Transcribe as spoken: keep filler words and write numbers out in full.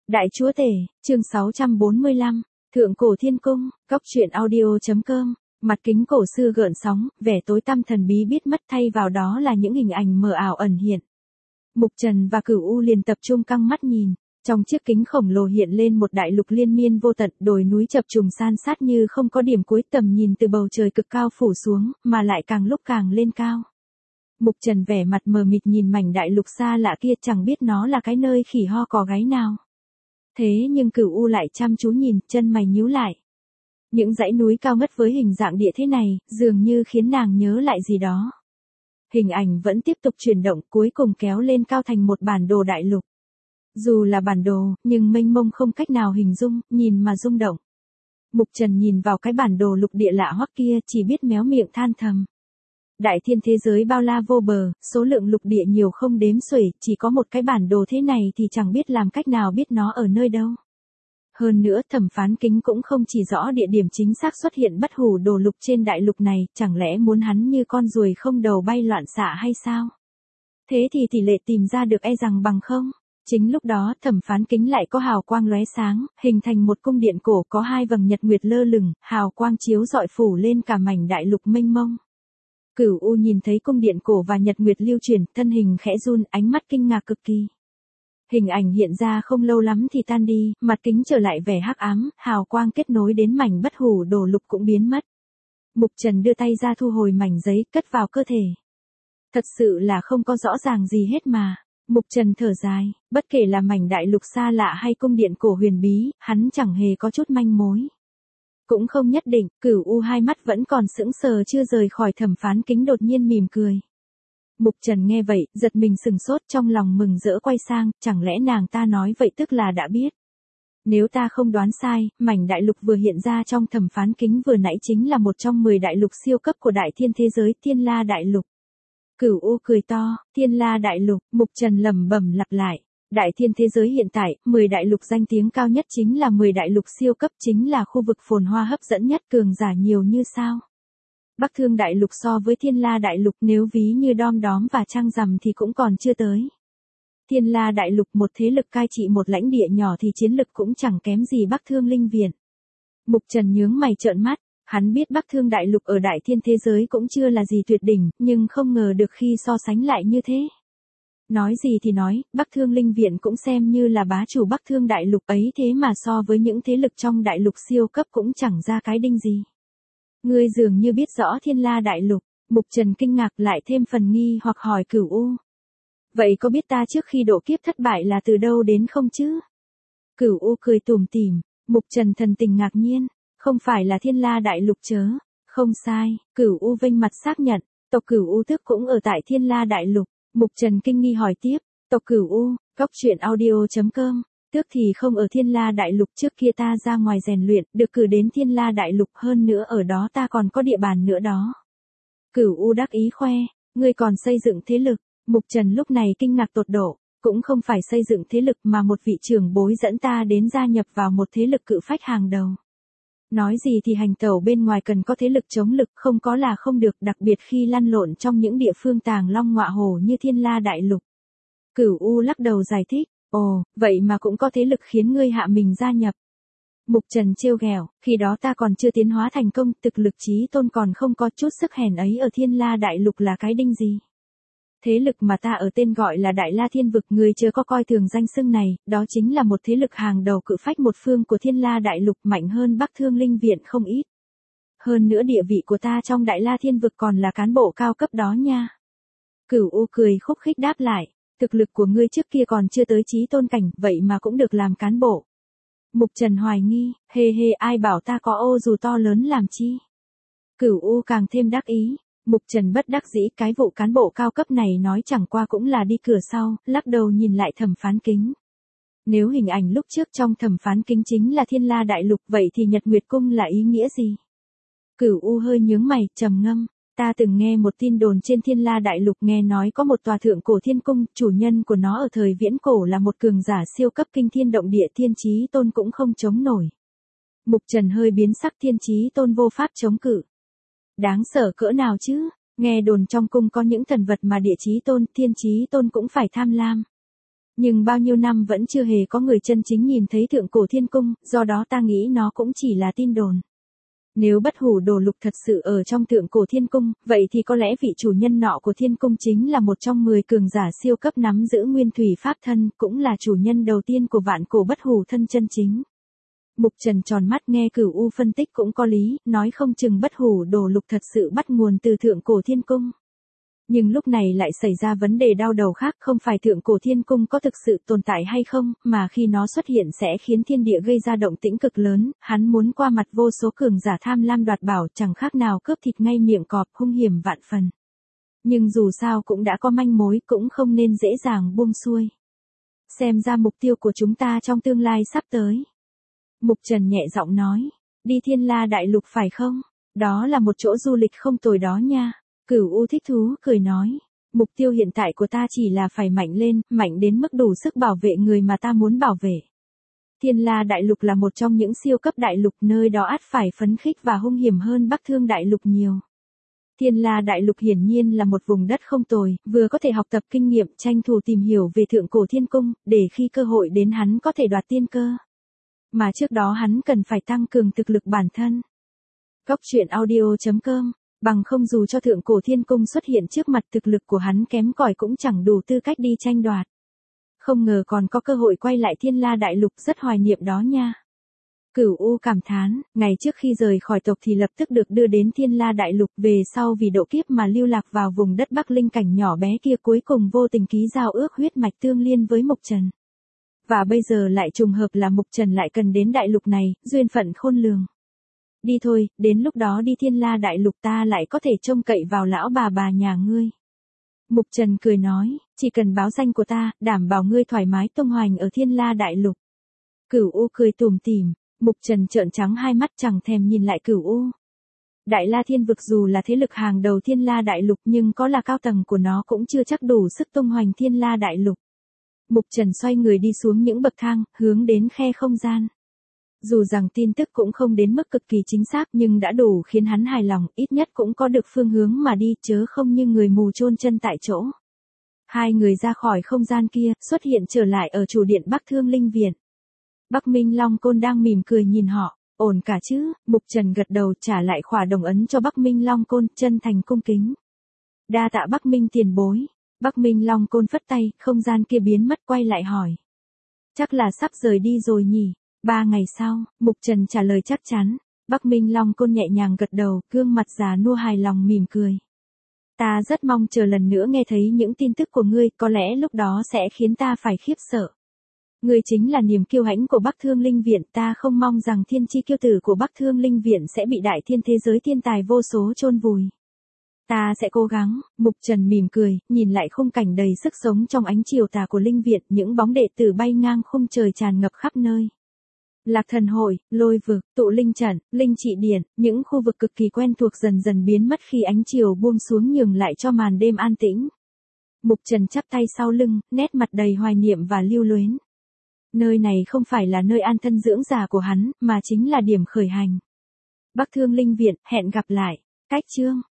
Đại chúa tể, chương sáu trăm bốn mươi lăm, Thượng cổ thiên cung, góc truyện audio.com, mặt kính cổ xưa gợn sóng, vẻ tối tăm thần bí biết mất thay vào đó là những hình ảnh mờ ảo ẩn hiện. Mục Trần và Cửu U liền tập trung căng mắt nhìn, trong chiếc kính khổng lồ hiện lên một đại lục liên miên vô tận, đồi núi chập trùng san sát như không có điểm cuối, tầm nhìn từ bầu trời cực cao phủ xuống, mà lại càng lúc càng lên cao. Mục Trần vẻ mặt mờ mịt nhìn mảnh đại lục xa lạ kia, chẳng biết nó là cái nơi khỉ ho cò gáy nào. Thế nhưng Cửu U lại chăm chú nhìn, chân mày nhíu lại. Những dãy núi cao ngất với hình dạng địa thế này, dường như khiến nàng nhớ lại gì đó. Hình ảnh vẫn tiếp tục chuyển động, cuối cùng kéo lên cao thành một bản đồ đại lục. Dù là bản đồ, nhưng mênh mông không cách nào hình dung, nhìn mà rung động. Mục Trần nhìn vào cái bản đồ lục địa lạ hoắc kia, chỉ biết méo miệng than thầm. Đại thiên thế giới bao la vô bờ, số lượng lục địa nhiều không đếm xuể, chỉ có một cái bản đồ thế này thì chẳng biết làm cách nào biết nó ở nơi đâu. Hơn nữa Thẩm Phán Kính cũng không chỉ rõ địa điểm chính xác xuất hiện bất hủ đồ lục trên đại lục này, chẳng lẽ muốn hắn như con ruồi không đầu bay loạn xạ hay sao? Thế thì tỷ lệ tìm ra được e rằng bằng không? Chính lúc đó Thẩm Phán Kính lại có hào quang lóe sáng, hình thành một cung điện cổ có hai vầng nhật nguyệt lơ lửng, hào quang chiếu rọi phủ lên cả mảnh đại lục mênh mông. Cửu U nhìn thấy cung điện cổ và nhật nguyệt lưu chuyển, thân hình khẽ run, ánh mắt kinh ngạc cực kỳ. Hình ảnh hiện ra không lâu lắm thì tan đi, mặt kính trở lại vẻ hắc ám, hào quang kết nối đến mảnh bất hủ đồ lục cũng biến mất. Mục Trần đưa tay ra thu hồi mảnh giấy, cất vào cơ thể. Thật sự là không có rõ ràng gì hết mà. Mục Trần thở dài, bất kể là mảnh đại lục xa lạ hay cung điện cổ huyền bí, hắn chẳng hề có chút manh mối. Cũng không nhất định, Cửu U hai mắt vẫn còn sững sờ chưa rời khỏi Thẩm Phán Kính đột nhiên mỉm cười. Mục Trần nghe vậy, giật mình sừng sốt, trong lòng mừng rỡ quay sang, chẳng lẽ nàng ta nói vậy tức là đã biết. Nếu ta không đoán sai, mảnh đại lục vừa hiện ra trong Thẩm Phán Kính vừa nãy chính là một trong mười đại lục siêu cấp của đại thiên thế giới, Thiên La Đại Lục. Cửu U cười to, Thiên La Đại Lục, Mục Trần lẩm bẩm lặp lại. Đại thiên thế giới hiện tại, mười đại lục danh tiếng cao nhất chính là mười đại lục siêu cấp, chính là khu vực phồn hoa hấp dẫn nhất, cường giả nhiều như sao. Bắc Thương Đại Lục so với Thiên La Đại Lục nếu ví như đom đóm và trăng rằm thì cũng còn chưa tới. Thiên La Đại Lục một thế lực cai trị một lãnh địa nhỏ thì chiến lực cũng chẳng kém gì Bắc Thương Linh Viện. Mục Trần nhướng mày trợn mắt, hắn biết Bắc Thương Đại Lục ở đại thiên thế giới cũng chưa là gì tuyệt đỉnh, nhưng không ngờ được khi so sánh lại như thế. Nói gì thì nói, Bắc Thương Linh Viện cũng xem như là bá chủ Bắc Thương Đại Lục ấy, thế mà so với những thế lực trong đại lục siêu cấp cũng chẳng ra cái đinh gì. Ngươi dường như biết rõ Thiên La Đại Lục. Mục Trần kinh ngạc lại thêm phần nghi hoặc hỏi Cửu U. Vậy có biết ta trước khi độ kiếp thất bại là từ đâu đến không chứ? Cửu U cười tủm tỉm. Mục Trần thần tình ngạc nhiên. Không phải là Thiên La Đại Lục chớ? Không sai, Cửu U vênh mặt xác nhận. Tộc Cửu U tức cũng ở tại Thiên La Đại Lục. Mục Trần kinh nghi hỏi tiếp. Tộc Cửu U, góc truyện audio.com. Tước thì không ở Thiên La Đại Lục, trước kia ta ra ngoài rèn luyện, được cử đến Thiên La Đại Lục, hơn nữa ở đó ta còn có địa bàn nữa đó. Cửu U đắc ý khoe, ngươi còn xây dựng thế lực. Mục Trần lúc này kinh ngạc tột độ, cũng không phải xây dựng thế lực mà một vị trưởng bối dẫn ta đến gia nhập vào một thế lực cự phách hàng đầu. Nói gì thì hành tẩu bên ngoài cần có thế lực chống lực, không có là không được, đặc biệt khi lăn lộn trong những địa phương tàng long ngọa hổ như Thiên La Đại Lục. Cửu U lắc đầu giải thích. Ồ, vậy mà cũng có thế lực khiến ngươi hạ mình gia nhập. Mục Trần trêu ghẹo, khi đó ta còn chưa tiến hóa thành công, thực lực chí tôn còn không có, chút sức hèn ấy ở Thiên La Đại Lục là cái đinh gì. Thế lực mà ta ở tên gọi là Đại La Thiên Vực, người chưa có coi thường danh xưng này, đó chính là một thế lực hàng đầu cự phách một phương của Thiên La Đại Lục, mạnh hơn Bắc Thương Linh Viện không ít. Hơn nữa địa vị của ta trong Đại La Thiên Vực còn là cán bộ cao cấp đó nha. Cửu U cười khúc khích đáp lại. Thực lực của ngươi trước kia còn chưa tới chí tôn cảnh, vậy mà cũng được làm cán bộ. Mục Trần hoài nghi, hê hê ai bảo ta có ô dù to lớn làm chi. Cửu U càng thêm đắc ý. Mục Trần bất đắc dĩ, cái vụ cán bộ cao cấp này nói chẳng qua cũng là đi cửa sau, lắc đầu nhìn lại Thẩm Phán Kính. Nếu hình ảnh lúc trước trong Thẩm Phán Kính chính là Thiên La Đại Lục, vậy thì Nhật Nguyệt Cung là ý nghĩa gì? Cửu U hơi nhướng mày, trầm ngâm. Ta từng nghe một tin đồn trên Thiên La Đại Lục, nghe nói có một tòa thượng cổ thiên cung, chủ nhân của nó ở thời viễn cổ là một cường giả siêu cấp kinh thiên động địa, thiên chí tôn cũng không chống nổi. Mục Trần hơi biến sắc, thiên chí tôn vô pháp chống cự. Đáng sợ cỡ nào chứ, nghe đồn trong cung có những thần vật mà địa chí tôn, thiên chí tôn cũng phải tham lam. Nhưng bao nhiêu năm vẫn chưa hề có người chân chính nhìn thấy thượng cổ thiên cung, do đó ta nghĩ nó cũng chỉ là tin đồn. Nếu bất hủ đồ lục thật sự ở trong thượng cổ thiên cung, vậy thì có lẽ vị chủ nhân nọ của thiên cung chính là một trong mười cường giả siêu cấp nắm giữ nguyên thủy pháp thân, cũng là chủ nhân đầu tiên của vạn cổ bất hủ thân chân chính. Mục Trần tròn mắt nghe Cửu U phân tích cũng có lý, nói không chừng bất hủ đồ lục thật sự bắt nguồn từ thượng cổ thiên cung. Nhưng lúc này lại xảy ra vấn đề đau đầu khác, không phải thượng cổ thiên cung có thực sự tồn tại hay không, mà khi nó xuất hiện sẽ khiến thiên địa gây ra động tĩnh cực lớn, hắn muốn qua mặt vô số cường giả tham lam đoạt bảo, chẳng khác nào cướp thịt ngay miệng cọp, hung hiểm vạn phần. Nhưng dù sao cũng đã có manh mối, cũng không nên dễ dàng buông xuôi. Xem ra mục tiêu của chúng ta trong tương lai sắp tới. Mục Trần nhẹ giọng nói, đi Thiên La Đại Lục phải không? Đó là một chỗ du lịch không tồi đó nha. Cửu U thích thú cười nói, mục tiêu hiện tại của ta chỉ là phải mạnh lên, mạnh đến mức đủ sức bảo vệ người mà ta muốn bảo vệ. Thiên La Đại Lục là một trong những siêu cấp đại lục, nơi đó ắt phải phấn khích và hung hiểm hơn Bắc Thương Đại Lục nhiều. Thiên La Đại Lục hiển nhiên là một vùng đất không tồi, vừa có thể học tập kinh nghiệm, tranh thủ tìm hiểu về thượng cổ thiên cung, để khi cơ hội đến hắn có thể đoạt tiên cơ. Mà trước đó hắn cần phải tăng cường thực lực bản thân. Góc truyện audio chấm com, bằng không dù cho thượng cổ thiên cung xuất hiện trước mặt, thực lực của hắn kém cỏi cũng chẳng đủ tư cách đi tranh đoạt. Không ngờ còn có cơ hội quay lại Thiên La Đại Lục, rất hoài niệm đó nha. Cửu U cảm thán, ngày trước khi rời khỏi tộc thì lập tức được đưa đến Thiên La Đại Lục, về sau vì độ kiếp mà lưu lạc vào vùng đất Bắc Linh cảnh nhỏ bé kia, cuối cùng vô tình ký giao ước huyết mạch tương liên với Mục Trần. Và bây giờ lại trùng hợp là Mục Trần lại cần đến đại lục này, duyên phận khôn lường. Đi thôi, đến lúc đó đi Thiên La Đại Lục ta lại có thể trông cậy vào lão bà bà nhà ngươi. Mục Trần cười nói, chỉ cần báo danh của ta, đảm bảo ngươi thoải mái tung hoành ở Thiên La Đại Lục. Cửu U cười tủm tỉm, Mục Trần trợn trắng hai mắt chẳng thèm nhìn lại Cửu U. Đại La Thiên Vực dù là thế lực hàng đầu Thiên La Đại Lục, nhưng có là cao tầng của nó cũng chưa chắc đủ sức tung hoành Thiên La Đại Lục. Mục Trần xoay người đi xuống những bậc thang, hướng đến khe không gian. Dù rằng tin tức cũng không đến mức cực kỳ chính xác, nhưng đã đủ khiến hắn hài lòng, ít nhất cũng có được phương hướng mà đi, chớ không như người mù chôn chân tại chỗ. Hai người ra khỏi không gian kia, xuất hiện trở lại ở chủ điện Bắc Thương Linh Viện. Bắc Minh Long Côn đang mỉm cười nhìn họ, ổn cả chứ? Mục Trần gật đầu, trả lại khỏa đồng ấn cho Bắc Minh Long Côn, chân thành cung kính. Đa tạ Bắc Minh tiền bối. Bắc Minh Long Côn phất tay, không gian kia biến mất, quay lại hỏi. Chắc là sắp rời đi rồi nhỉ? Ba ngày sau, Mục Trần trả lời chắc chắn. Bắc Minh Long Côn nhẹ nhàng gật đầu, gương mặt già nua hài lòng mỉm cười. Ta rất mong chờ lần nữa nghe thấy những tin tức của ngươi, có lẽ lúc đó sẽ khiến ta phải khiếp sợ. Ngươi chính là niềm kiêu hãnh của Bắc Thương Linh Viện, ta không mong rằng thiên chi kiêu tử của Bắc Thương Linh Viện sẽ bị đại thiên thế giới thiên tài vô số chôn vùi. Ta sẽ cố gắng. Mục Trần mỉm cười, nhìn lại khung cảnh đầy sức sống trong ánh chiều tà của Linh Viện, những bóng đệ tử bay ngang khung trời tràn ngập khắp nơi. Lạc Thần Hội, Lôi Vực, Tụ Linh Trận, Linh Trị Điện, những khu vực cực kỳ quen thuộc dần dần biến mất khi ánh chiều buông xuống, nhường lại cho màn đêm an tĩnh. Mục Trần chắp tay sau lưng, nét mặt đầy hoài niệm và lưu luyến. Nơi này không phải là nơi an thân dưỡng già của hắn, mà chính là điểm khởi hành. Bắc Thương Linh Viện, hẹn gặp lại. Cách chương